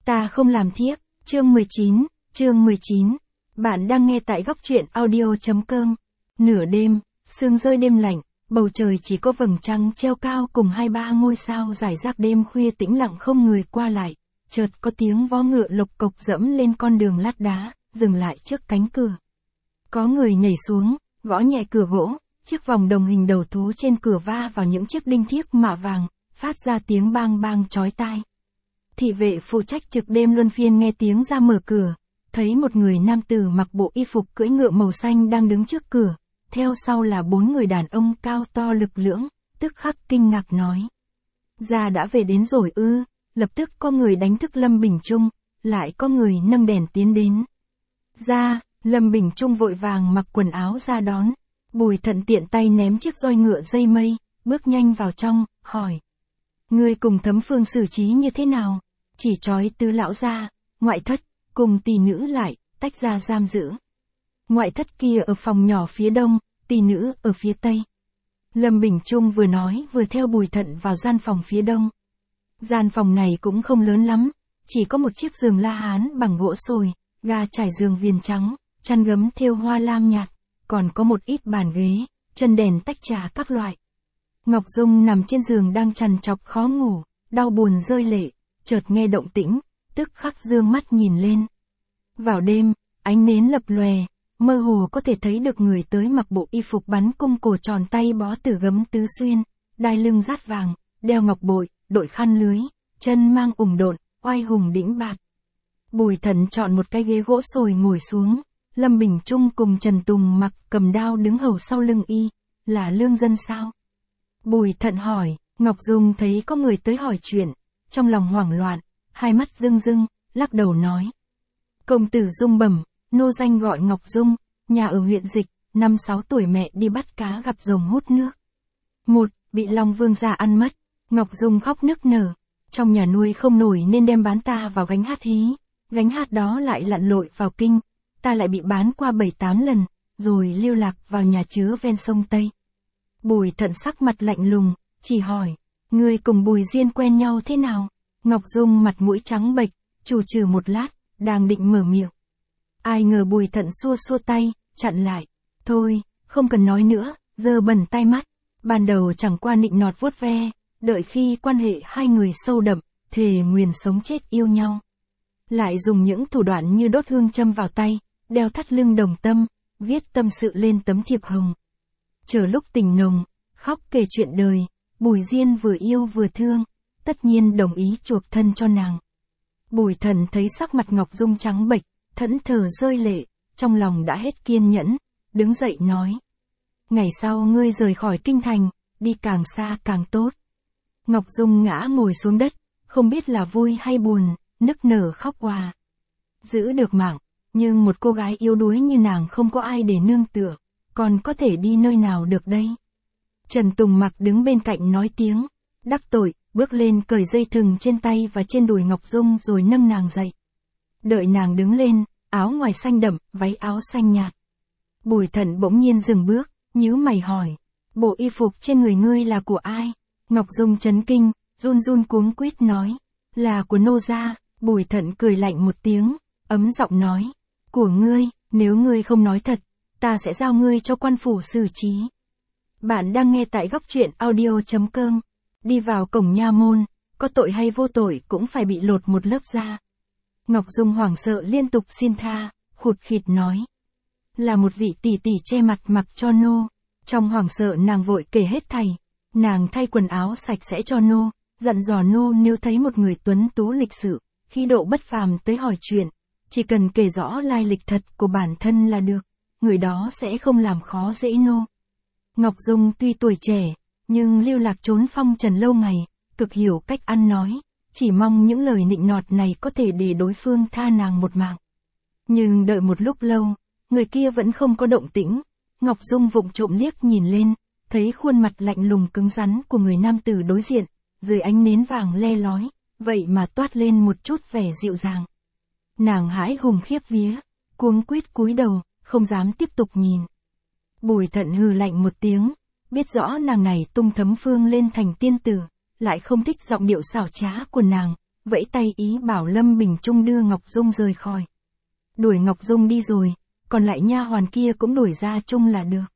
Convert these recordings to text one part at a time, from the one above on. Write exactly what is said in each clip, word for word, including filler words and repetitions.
Ta không làm thiếp, chương mười chín, chương mười chín. Bạn đang nghe tại góc truyện audio.com. Nửa đêm, sương rơi đêm lạnh, bầu trời chỉ có vầng trăng treo cao cùng hai ba ngôi sao rải rác đêm khuya tĩnh lặng không người qua lại. Chợt có tiếng vó ngựa lộc cộc dẫm lên con đường lát đá, dừng lại trước cánh cửa. Có người nhảy xuống, gõ nhẹ cửa gỗ, chiếc vòng đồng hình đầu thú trên cửa va vào những chiếc đinh thiếc mạ vàng, phát ra tiếng bang bang chói tai. Thị vệ phụ trách trực đêm luân phiên nghe tiếng ra mở cửa, thấy một người nam tử mặc bộ y phục cưỡi ngựa màu xanh đang đứng trước cửa, theo sau là bốn người đàn ông cao to lực lưỡng, tức khắc kinh ngạc nói. Gia đã về đến rồi ư, lập tức có người đánh thức Lâm Bình Trung, lại có người nâng đèn tiến đến. Gia, Lâm Bình Trung vội vàng mặc quần áo ra đón, Bùi Thận tiện tay ném chiếc roi ngựa dây mây, bước nhanh vào trong, hỏi. Ngươi cùng Thấm Phương xử trí như thế nào? Chỉ trói Tứ lão gia, ngoại thất, cùng tỷ nữ lại, tách ra giam giữ. Ngoại thất kia ở phòng nhỏ phía đông, tỷ nữ ở phía tây. Lâm Bình Trung vừa nói vừa theo Bùi Thận vào gian phòng phía đông. Gian phòng này cũng không lớn lắm, chỉ có một chiếc giường la hán bằng gỗ sồi, ga trải giường viền trắng, chăn gấm thêu hoa lam nhạt, còn có một ít bàn ghế, chân đèn tách trà các loại. Ngọc Dung nằm trên giường đang trằn trọc khó ngủ, đau buồn rơi lệ, chợt nghe động tĩnh, tức khắc dương mắt nhìn lên. Vào đêm, ánh nến lập lòe, mơ hồ có thể thấy được người tới mặc bộ y phục bắn cung cổ tròn tay bó từ gấm tứ xuyên, đai lưng rát vàng, đeo ngọc bội, đội khăn lưới, chân mang ủng độn, oai hùng đĩnh bạt. Bùi Thận chọn một cái ghế gỗ sồi ngồi xuống, Lâm Bình Trung cùng Trần Tùng mặc cầm đao đứng hầu sau lưng y, là lương dân sao? Bùi Thận hỏi, Ngọc Dung thấy có người tới hỏi chuyện, trong lòng hoảng loạn, hai mắt rưng rưng, lắc đầu nói. Công tử Dung bẩm, nô danh gọi Ngọc Dung, nhà ở huyện Dịch, năm sáu tuổi mẹ đi bắt cá gặp rồng hút nước. Một, bị Long Vương gia ăn mất, Ngọc Dung khóc nức nở, trong nhà nuôi không nổi nên đem bán ta vào gánh hát hí, gánh hát đó lại lặn lội vào kinh, ta lại bị bán qua bảy tám lần, rồi lưu lạc vào nhà chứa ven sông Tây. Bùi Thận sắc mặt lạnh lùng, chỉ hỏi, ngươi cùng Bùi Diên quen nhau thế nào? Ngọc Dung mặt mũi trắng bệch, chù chừ một lát, đang định mở miệng. Ai ngờ Bùi Thận xua xua tay, chặn lại. Thôi, không cần nói nữa, giờ bẩn tay mắt. Ban đầu chẳng qua nịnh nọt vuốt ve, đợi khi quan hệ hai người sâu đậm, thề nguyền sống chết yêu nhau. Lại dùng những thủ đoạn như đốt hương châm vào tay, đeo thắt lưng đồng tâm, viết tâm sự lên tấm thiệp hồng. Chờ lúc tình nồng, khóc kể chuyện đời, Bùi Diên vừa yêu vừa thương, tất nhiên đồng ý chuộc thân cho nàng. Bùi Thận thấy sắc mặt Ngọc Dung trắng bệch, thẫn thờ rơi lệ, trong lòng đã hết kiên nhẫn, đứng dậy nói. Ngày sau ngươi rời khỏi kinh thành, đi càng xa càng tốt. Ngọc Dung ngã ngồi xuống đất, không biết là vui hay buồn, nức nở khóc òa. Giữ được mạng, nhưng một cô gái yếu đuối như nàng không có ai để nương tựa, còn có thể đi nơi nào được đây? Trần Tùng Mặc đứng bên cạnh nói tiếng, đắc tội, bước lên cởi dây thừng trên tay và trên đùi Ngọc Dung rồi nâng nàng dậy. Đợi nàng đứng lên, áo ngoài xanh đậm, váy áo xanh nhạt. Bùi Thận bỗng nhiên dừng bước, nhíu mày hỏi, bộ y phục trên người ngươi là của ai? Ngọc Dung chấn kinh, run run cuống quýt nói, là của nô gia. Bùi Thận cười lạnh một tiếng, ấm giọng nói, của ngươi, nếu ngươi không nói thật, ta sẽ giao ngươi cho quan phủ xử trí. Bạn đang nghe tại góc truyện audio.com. Đi vào cổng nha môn, có tội hay vô tội cũng phải bị lột một lớp da. Ngọc Dung hoảng sợ liên tục xin tha, khụt khịt nói. Là một vị tỷ tỷ che mặt mặc cho nô. Trong hoảng sợ nàng vội kể hết thảy. Nàng thay quần áo sạch sẽ cho nô, dặn dò nô nếu thấy một người tuấn tú lịch sự, khí độ bất phàm tới hỏi chuyện, chỉ cần kể rõ lai lịch thật của bản thân là được, người đó sẽ không làm khó dễ nô. Ngọc Dung tuy tuổi trẻ, nhưng lưu lạc trốn phong trần lâu ngày, cực hiểu cách ăn nói, chỉ mong những lời nịnh nọt này có thể để đối phương tha nàng một mạng. Nhưng đợi một lúc lâu, người kia vẫn không có động tĩnh, Ngọc Dung vụng trộm liếc nhìn lên, thấy khuôn mặt lạnh lùng cứng rắn của người nam tử đối diện, dưới ánh nến vàng le lói, vậy mà toát lên một chút vẻ dịu dàng. Nàng hãi hùng khiếp vía, cuống quýt cúi đầu, không dám tiếp tục nhìn. Bùi Thận hừ lạnh một tiếng, biết rõ nàng này tung Thấm Phương lên thành tiên tử, lại không thích giọng điệu xảo trá của nàng, vẫy tay ý bảo Lâm Bình Trung đưa Ngọc Dung rời khỏi. Đuổi Ngọc Dung đi rồi, còn lại nha hoàn kia cũng đuổi ra chung là được.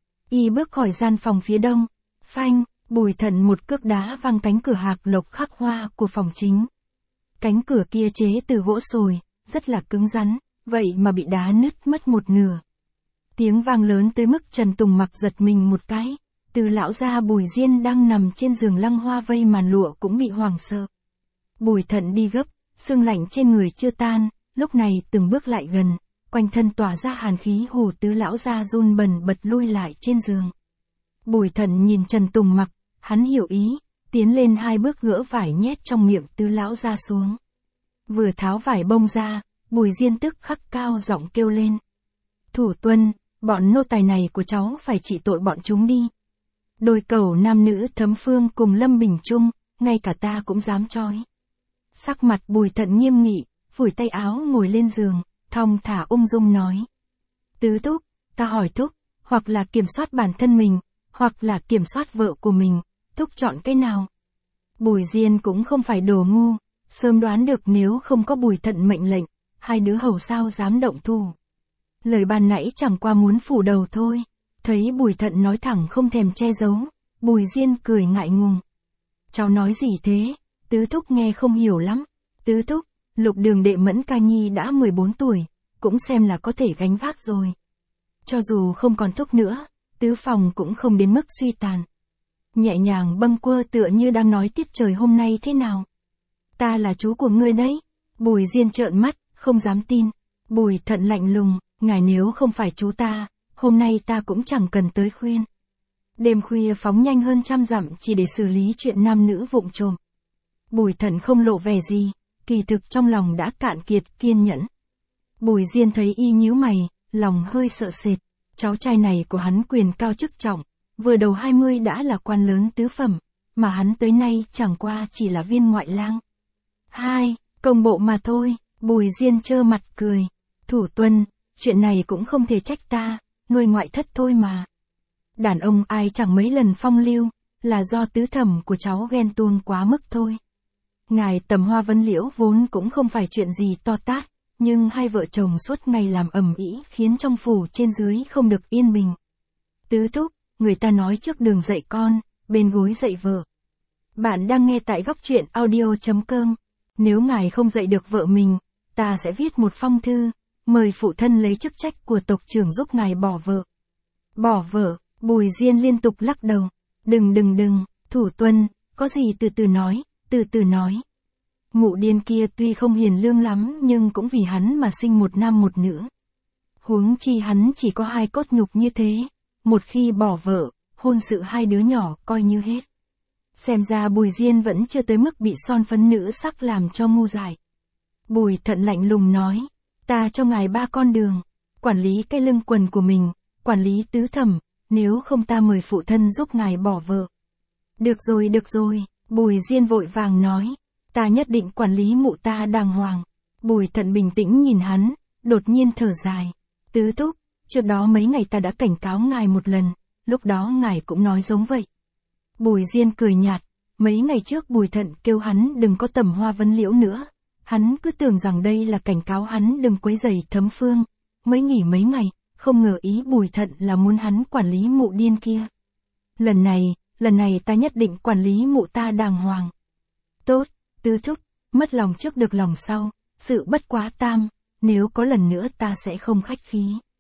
Y bước khỏi gian phòng phía đông, phanh, Bùi Thận một cước đá văng cánh cửa hạc lộc khắc hoa của phòng chính. Cánh cửa kia chế từ gỗ sồi, rất là cứng rắn, vậy mà bị đá nứt mất một nửa. Tiếng vang lớn tới mức Trần Tùng Mặc giật mình một cái, từ lão gia Bùi Diên đang nằm trên giường lăng hoa vây màn lụa cũng bị hoảng sợ. Bùi Thận đi gấp, sương lạnh trên người chưa tan, lúc này từng bước lại gần, quanh thân tỏa ra hàn khí hù tứ lão gia run bần bật lui lại trên giường. Bùi Thận nhìn Trần Tùng Mặc, hắn hiểu ý, tiến lên hai bước gỡ vải nhét trong miệng tứ lão gia xuống. Vừa tháo vải bông ra, Bùi Diên tức khắc cao giọng kêu lên. Thủ tuân, bọn nô tài này của cháu phải trị tội bọn chúng đi. Đôi cẩu nam nữ Thấm Phương cùng Lâm Bình Trung, ngay cả ta cũng dám trói. Sắc mặt Bùi Thận nghiêm nghị, phủi tay áo ngồi lên giường, thong thả ung dung nói. Tứ thúc, ta hỏi thúc, hoặc là kiểm soát bản thân mình, hoặc là kiểm soát vợ của mình, thúc chọn cái nào? Bùi Diên cũng không phải đồ ngu, sớm đoán được nếu không có Bùi Thận mệnh lệnh, hai đứa hầu sao dám động thủ. Lời ban nãy chẳng qua muốn phủ đầu thôi, thấy Bùi Thận nói thẳng không thèm che giấu, Bùi Diên cười ngại ngùng. Cháu nói gì thế? Tứ thúc nghe không hiểu lắm. Tứ thúc, Lục Đường đệ Mẫn Ca Nhi đã mười bốn tuổi, cũng xem là có thể gánh vác rồi. Cho dù không còn thúc nữa, tứ phòng cũng không đến mức suy tàn. Nhẹ nhàng bâng quơ tựa như đang nói tiết trời hôm nay thế nào. Ta là chú của ngươi đấy. Bùi Diên trợn mắt, không dám tin. Bùi Thận lạnh lùng, ngài nếu không phải chú ta, hôm nay ta cũng chẳng cần tới khuyên. Đêm khuya phóng nhanh hơn trăm dặm chỉ để xử lý chuyện nam nữ vụng trộm. Bùi Thận không lộ vẻ gì, kỳ thực trong lòng đã cạn kiệt kiên nhẫn. Bùi Diên thấy y nhíu mày, lòng hơi sợ sệt. Cháu trai này của hắn quyền cao chức trọng, vừa đầu hai mươi đã là quan lớn tứ phẩm, mà hắn tới nay chẳng qua chỉ là viên ngoại lang. Hai, công bộ mà thôi. Bùi Diên trơ mặt cười. Thủ tuân, chuyện này cũng không thể trách ta, nuôi ngoại thất thôi mà. Đàn ông ai chẳng mấy lần phong lưu, là do tứ thẩm của cháu ghen tuông quá mức thôi. Ngài Tầm Hoa Vân Liễu vốn cũng không phải chuyện gì to tát, nhưng hai vợ chồng suốt ngày làm ầm ĩ khiến trong phủ trên dưới không được yên bình. Tứ thúc, người ta nói trước đường dạy con, bên gối dạy vợ. Bạn đang nghe tại góc truyện audio chấm com. Nếu ngài không dạy được vợ mình, ta sẽ viết một phong thư, mời phụ thân lấy chức trách của tộc trưởng giúp ngài bỏ vợ. Bỏ vợ, Bùi Diên liên tục lắc đầu. Đừng đừng đừng, thủ tuân, có gì từ từ nói, từ từ nói. Mụ điên kia tuy không hiền lương lắm nhưng cũng vì hắn mà sinh một nam một nữ. Huống chi hắn chỉ có hai cốt nhục như thế, một khi bỏ vợ, hôn sự hai đứa nhỏ coi như hết. Xem ra Bùi Diên vẫn chưa tới mức bị son phấn nữ sắc làm cho ngu dại. Bùi Thận lạnh lùng nói, ta cho ngài ba con đường, quản lý cái lưng quần của mình, quản lý tứ thẩm, nếu không ta mời phụ thân giúp ngài bỏ vợ. Được rồi được rồi, Bùi Diên vội vàng nói, ta nhất định quản lý mụ ta đàng hoàng. Bùi Thận bình tĩnh nhìn hắn, đột nhiên thở dài. Tứ thúc, trước đó mấy ngày ta đã cảnh cáo ngài một lần, lúc đó ngài cũng nói giống vậy. Bùi Diên cười nhạt, mấy ngày trước Bùi Thận kêu hắn đừng có Tầm Hoa Vân Liễu nữa, hắn cứ tưởng rằng đây là cảnh cáo hắn đừng quấy rầy Thấm Phương, mới nghỉ mấy ngày, không ngờ ý Bùi Thận là muốn hắn quản lý mụ điên kia. Lần này, lần này ta nhất định quản lý mụ ta đàng hoàng. Tốt, tứ thúc, mất lòng trước được lòng sau, sự bất quá tam, nếu có lần nữa ta sẽ không khách khí.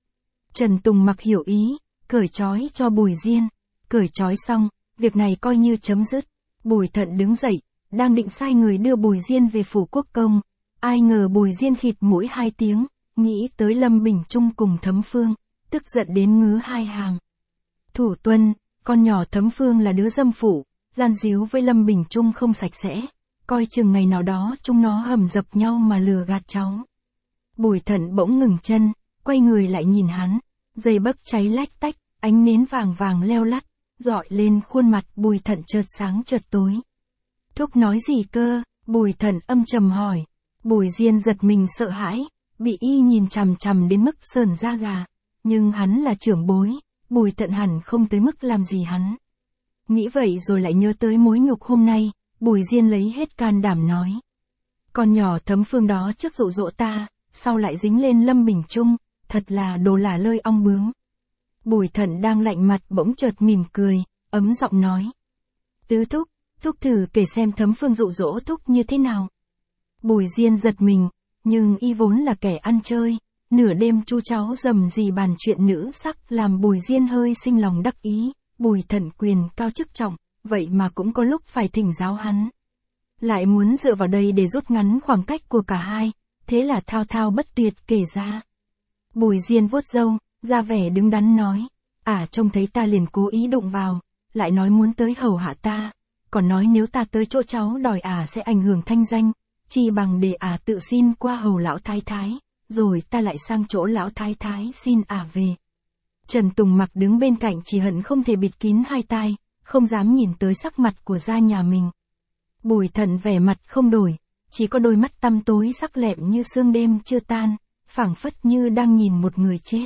Trần Tùng Mặc hiểu ý, cởi trói cho Bùi Diên, cởi trói xong, việc này coi như chấm dứt. Bùi Thận đứng dậy, đang định sai người đưa Bùi Diên về phủ quốc công, ai ngờ Bùi Diên khịt mũi hai tiếng, nghĩ tới Lâm Bình Trung cùng Thấm Phương, tức giận đến ngứ hai hàm. Thủ tuân, con nhỏ Thấm Phương là đứa dâm phụ, gian díu với Lâm Bình Trung không sạch sẽ, coi chừng ngày nào đó chúng nó hầm dập nhau mà lừa gạt cháu. Bùi Thận bỗng ngừng chân, quay người lại nhìn hắn, dây bấc cháy lách tách, ánh nến vàng vàng leo lắt, dọi lên khuôn mặt Bùi Thận chợt sáng chợt tối. Thúc nói gì cơ? Bùi Thận âm trầm hỏi. Bùi Diên giật mình sợ hãi, bị y nhìn chằm chằm đến mức sờn da gà, nhưng hắn là trưởng bối, Bùi Thận hẳn không tới mức làm gì hắn. Nghĩ vậy rồi lại nhớ tới mối nhục hôm nay, Bùi Diên lấy hết can đảm nói. Con nhỏ Thấm Phương đó trước dụ dỗ ta, sau lại dính lên Lâm Bình Trung, thật là đồ lả lơi ong bướm. Bùi Thận đang lạnh mặt bỗng chợt mỉm cười, ấm giọng nói. Tứ thúc, thúc thử kể xem Thấm Phương dụ dỗ thúc như thế nào. Bùi Diên giật mình, nhưng y vốn là kẻ ăn chơi, nửa đêm chu cháu rầm rì bàn chuyện nữ sắc làm Bùi Diên hơi sinh lòng đắc ý. Bùi Thận quyền cao chức trọng, vậy mà cũng có lúc phải thỉnh giáo hắn. Lại muốn dựa vào đây để rút ngắn khoảng cách của cả hai, thế là thao thao bất tuyệt kể ra. Bùi Diên vuốt râu, ra vẻ đứng đắn nói, ả trông thấy ta liền cố ý đụng vào, lại nói muốn tới hầu hạ ta, còn nói nếu ta tới chỗ cháu đòi ả sẽ ảnh hưởng thanh danh, chi bằng để ả tự xin qua hầu lão thái thái, rồi ta lại sang chỗ lão thái thái xin ả về. Trần Tùng Mặc đứng bên cạnh chỉ hận không thể bịt kín hai tai, không dám nhìn tới sắc mặt của gia nhà mình. Bùi Thận vẻ mặt không đổi, chỉ có đôi mắt tăm tối sắc lẹm như sương đêm chưa tan, phảng phất như đang nhìn một người chết.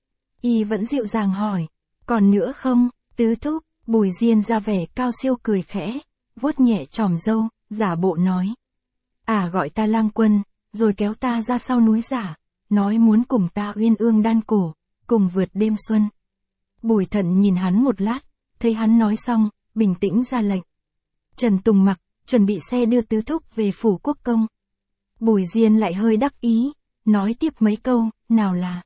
Y vẫn dịu dàng hỏi, còn nữa không, tứ thúc? Bùi Diên ra vẻ cao siêu cười khẽ, vuốt nhẹ chòm râu, giả bộ nói. À gọi ta lang quân, rồi kéo ta ra sau núi giả, nói muốn cùng ta uyên ương đan cổ, cùng vượt đêm xuân. Bùi Thận nhìn hắn một lát, thấy hắn nói xong, bình tĩnh ra lệnh. Trần Tùng Mặc, chuẩn bị xe đưa tứ thúc về phủ quốc công. Bùi Diên lại hơi đắc ý, nói tiếp mấy câu, nào là.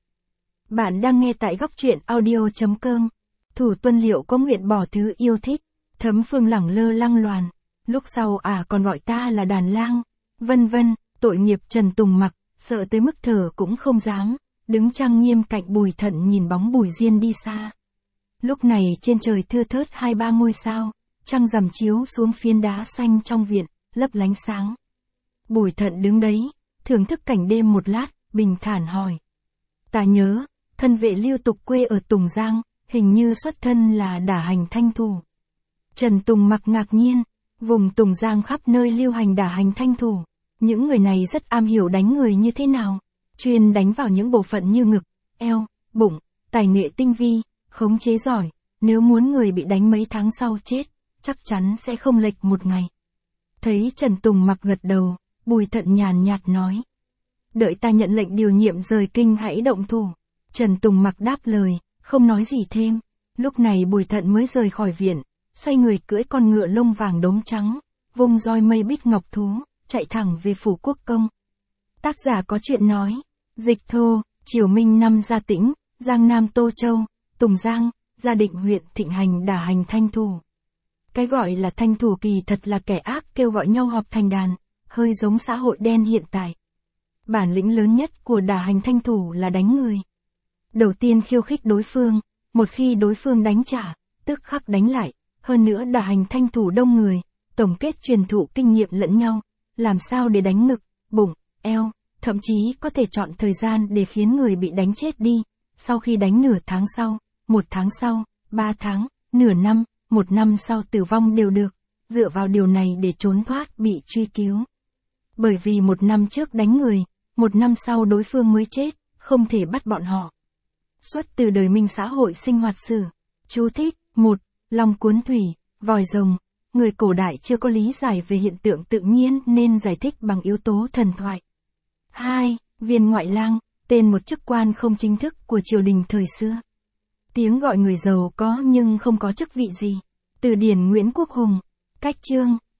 Bạn đang nghe tại góc truyện audio chấm com. Thủ Tuân liệu có nguyện bỏ thứ yêu thích. Thấm Phương lẳng lơ lăng loàn. Lúc sau à còn gọi ta là đàn lang. Vân vân, tội nghiệp Trần Tùng Mặc, sợ tới mức thở cũng không dám. Đứng trang nghiêm cạnh Bùi Thận nhìn bóng Bùi Diên đi xa. Lúc này trên trời thưa thớt hai ba ngôi sao. Trăng rằm chiếu xuống phiến đá xanh trong viện, lấp lánh sáng. Bùi Thận đứng đấy, thưởng thức cảnh đêm một lát, bình thản hỏi. Ta nhớ, thân vệ Lưu Tục quê ở Tùng Giang, hình như xuất thân là đả hành thanh thủ. Trần Tùng Mặc ngạc nhiên, vùng Tùng Giang khắp nơi lưu hành đả hành thanh thủ. Những người này rất am hiểu đánh người như thế nào, chuyên đánh vào những bộ phận như ngực, eo, bụng, tài nghệ tinh vi, khống chế giỏi, nếu muốn người bị đánh mấy tháng sau chết, chắc chắn sẽ không lệch một ngày. Thấy Trần Tùng Mặc gật đầu, Bùi Thận nhàn nhạt nói. Đợi ta nhận lệnh điều nhiệm rời kinh hãy động thủ. Trần Tùng Mặc đáp lời, không nói gì thêm. Lúc này Bùi Thận mới rời khỏi viện, xoay người cưỡi con ngựa lông vàng đốm trắng, vung roi mây bích ngọc thú, chạy thẳng về phủ quốc công. Tác giả có chuyện nói, dịch thô, Triều Minh năm Gia Tĩnh, Giang Nam Tô Châu, Tùng Giang, Gia Định huyện thịnh hành đả hành thanh thủ. Cái gọi là thanh thủ kỳ thật là kẻ ác kêu gọi nhau họp thành đàn, hơi giống xã hội đen hiện tại. Bản lĩnh lớn nhất của đả hành thanh thủ là đánh người. Đầu tiên khiêu khích đối phương, một khi đối phương đánh trả, tức khắc đánh lại, hơn nữa đả hành thanh thủ đông người, tổng kết truyền thụ kinh nghiệm lẫn nhau, làm sao để đánh ngực, bụng, eo, thậm chí có thể chọn thời gian để khiến người bị đánh chết đi, sau khi đánh nửa tháng sau, một tháng sau, ba tháng, nửa năm, một năm sau tử vong đều được, dựa vào điều này để trốn thoát bị truy cứu. Bởi vì một năm trước đánh người, một năm sau đối phương mới chết, không thể bắt bọn họ. Xuất từ đời Minh xã hội sinh hoạt sử. Chú thích, một. Long cuốn thủy, vòi rồng. Người cổ đại chưa có lý giải về hiện tượng tự nhiên nên giải thích bằng yếu tố thần thoại. hai. Viên ngoại lang, tên một chức quan không chính thức của triều đình thời xưa. Tiếng gọi người giàu có nhưng không có chức vị gì. Từ điển Nguyễn Quốc Hùng. Cách chương.